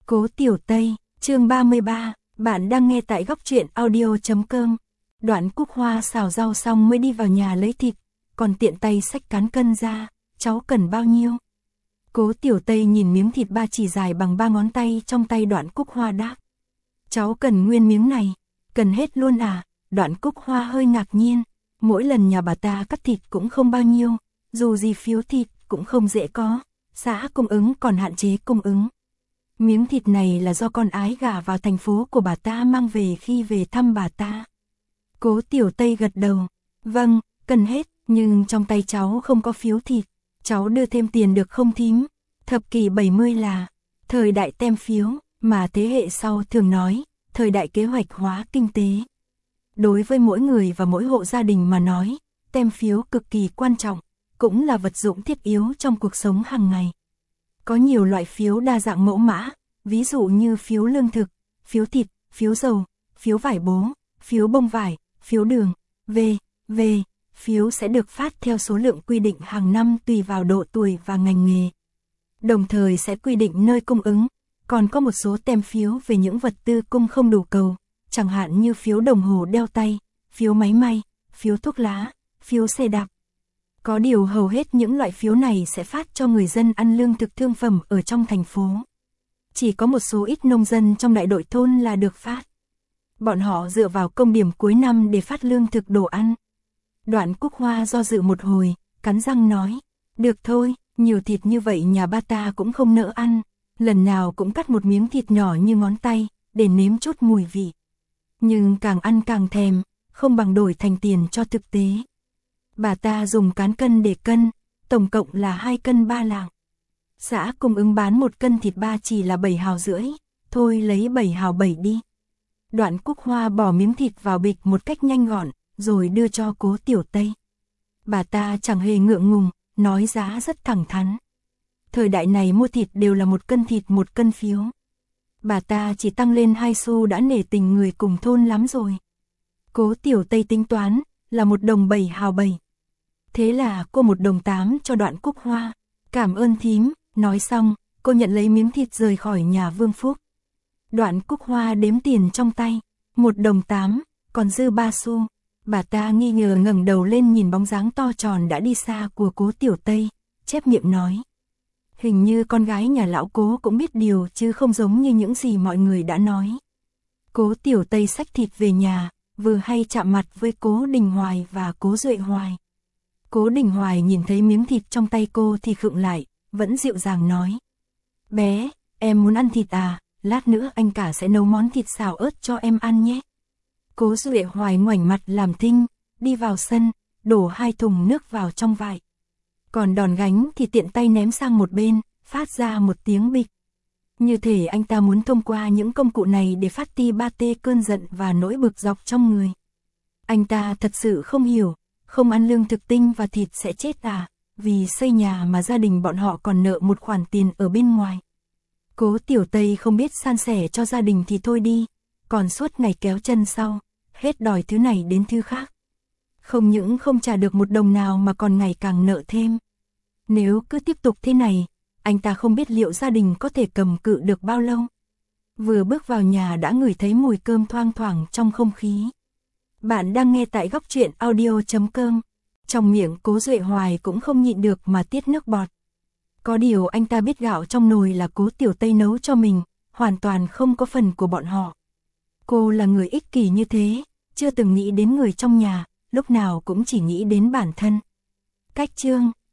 Cố Tiểu Tây, chương 33, bạn đang nghe tại góc truyện audio.com. Đoạn Cúc Hoa xào rau xong mới đi vào nhà lấy thịt, còn tiện tay xách cán cân ra, cháu cần bao nhiêu? Cố Tiểu Tây nhìn miếng thịt ba chỉ dài bằng 3 ngón tay trong tay Đoạn Cúc Hoa đáp. Cháu cần nguyên miếng này, cần hết luôn à? Đoạn Cúc Hoa hơi ngạc nhiên, mỗi lần nhà bà ta cắt thịt cũng không bao nhiêu, dù gì phiếu thịt cũng không dễ có, xã cung ứng còn hạn chế cung ứng. Miếng thịt này là do con ái gả vào thành phố của bà ta mang về khi về thăm bà ta. Cố Tiểu Tây gật đầu, vâng, cần hết, nhưng trong tay cháu không có phiếu thịt, cháu đưa thêm tiền được không thím? Thập kỷ 70 là thời đại tem phiếu, mà thế hệ sau thường nói, thời đại kế hoạch hóa kinh tế. Đối với mỗi người và mỗi hộ gia đình mà nói, tem phiếu cực kỳ quan trọng, cũng là vật dụng thiết yếu trong cuộc sống hàng ngày. Có nhiều loại phiếu đa dạng mẫu mã, ví dụ như phiếu lương thực, phiếu thịt, phiếu dầu, phiếu vải bố, phiếu bông vải, phiếu đường, v.v. Phiếu sẽ được phát theo số lượng quy định hàng năm tùy vào độ tuổi và ngành nghề. Đồng thời sẽ quy định nơi cung ứng, còn có một số tem phiếu về những vật tư cung không đủ cầu, chẳng hạn như phiếu đồng hồ đeo tay, phiếu máy may, phiếu thuốc lá, phiếu xe đạp. Có điều hầu hết những loại phiếu này sẽ phát cho người dân ăn lương thực thương phẩm ở trong thành phố. Chỉ có một số ít nông dân trong đại đội thôn là được phát. Bọn họ dựa vào công điểm cuối năm để phát lương thực đồ ăn. Đoạn Cúc Hoa do dự một hồi, cắn răng nói, được thôi, nhiều thịt như vậy nhà ba ta cũng không nỡ ăn, lần nào cũng cắt một miếng thịt nhỏ như ngón tay, để nếm chút mùi vị. Nhưng càng ăn càng thèm, không bằng đổi thành tiền cho thực tế. Bà ta dùng cán cân để cân, tổng cộng là 2 cân 3 lạng. Xã cung ứng bán 1 cân thịt ba chỉ là 7 hào rưỡi, thôi lấy 7 hào 7 đi. Đoạn Cúc Hoa bỏ miếng thịt vào bịch một cách nhanh gọn, rồi đưa cho Cố Tiểu Tây. Bà ta chẳng hề ngượng ngùng, nói giá rất thẳng thắn. Thời đại này mua thịt đều là 1 cân thịt 1 cân phiếu. Bà ta chỉ tăng lên 2 xu đã nể tình người cùng thôn lắm rồi. Cố Tiểu Tây tính toán, là 1 đồng 7 hào 7. Thế là cô 1 đồng 8 cho Đoạn Cúc Hoa. Cảm ơn thím, nói xong, cô nhận lấy miếng thịt rời khỏi nhà Vương Phúc. Đoạn Cúc Hoa đếm tiền trong tay, 1 đồng 8, còn dư 3 xu. Bà ta nghi ngờ ngẩng đầu lên nhìn bóng dáng to tròn đã đi xa của Cố Tiểu Tây, chép miệng nói. Hình như con gái nhà lão Cố cũng biết điều chứ không giống như những gì mọi người đã nói. Cố Tiểu Tây xách thịt về nhà, vừa hay chạm mặt với Cố Đình Hoài và Cố Duệ Hoài. Cố Đình Hoài nhìn thấy miếng thịt trong tay cô thì khựng lại, vẫn dịu dàng nói. Bé, em muốn ăn thịt à, lát nữa anh cả sẽ nấu món thịt xào ớt cho em ăn nhé. Cố Duệ Hoài ngoảnh mặt làm thinh, đi vào sân, đổ 2 thùng nước vào trong vại. Còn đòn gánh thì tiện tay ném sang một bên, phát ra một tiếng bịch. Như thể anh ta muốn thông qua những công cụ này để phát ti ba tê cơn giận và nỗi bực dọc trong người. Anh ta thật sự không hiểu, không ăn lương thực tinh và thịt sẽ chết à, vì xây nhà mà gia đình bọn họ còn nợ một khoản tiền ở bên ngoài. Cố Tiểu Tây không biết san sẻ cho gia đình thì thôi đi, còn suốt ngày kéo chân sau, hết đòi thứ này đến thứ khác. Không những không trả được 1 đồng nào mà còn ngày càng nợ thêm. Nếu cứ tiếp tục thế này, anh ta không biết liệu gia đình có thể cầm cự được bao lâu. Vừa bước vào nhà đã ngửi thấy mùi cơm thoang thoảng trong không khí. Bạn đang nghe tại góc truyện audio.com. Trong miệng Cố Duệ Hoài cũng không nhịn được mà tiết nước bọt. Có điều anh ta biết gạo trong nồi là Cố Tiểu Tây nấu cho mình, hoàn toàn không có phần của bọn họ. Cô là người ích kỷ như thế, chưa từng nghĩ đến người trong nhà, lúc nào cũng chỉ nghĩ đến bản thân. Cách chương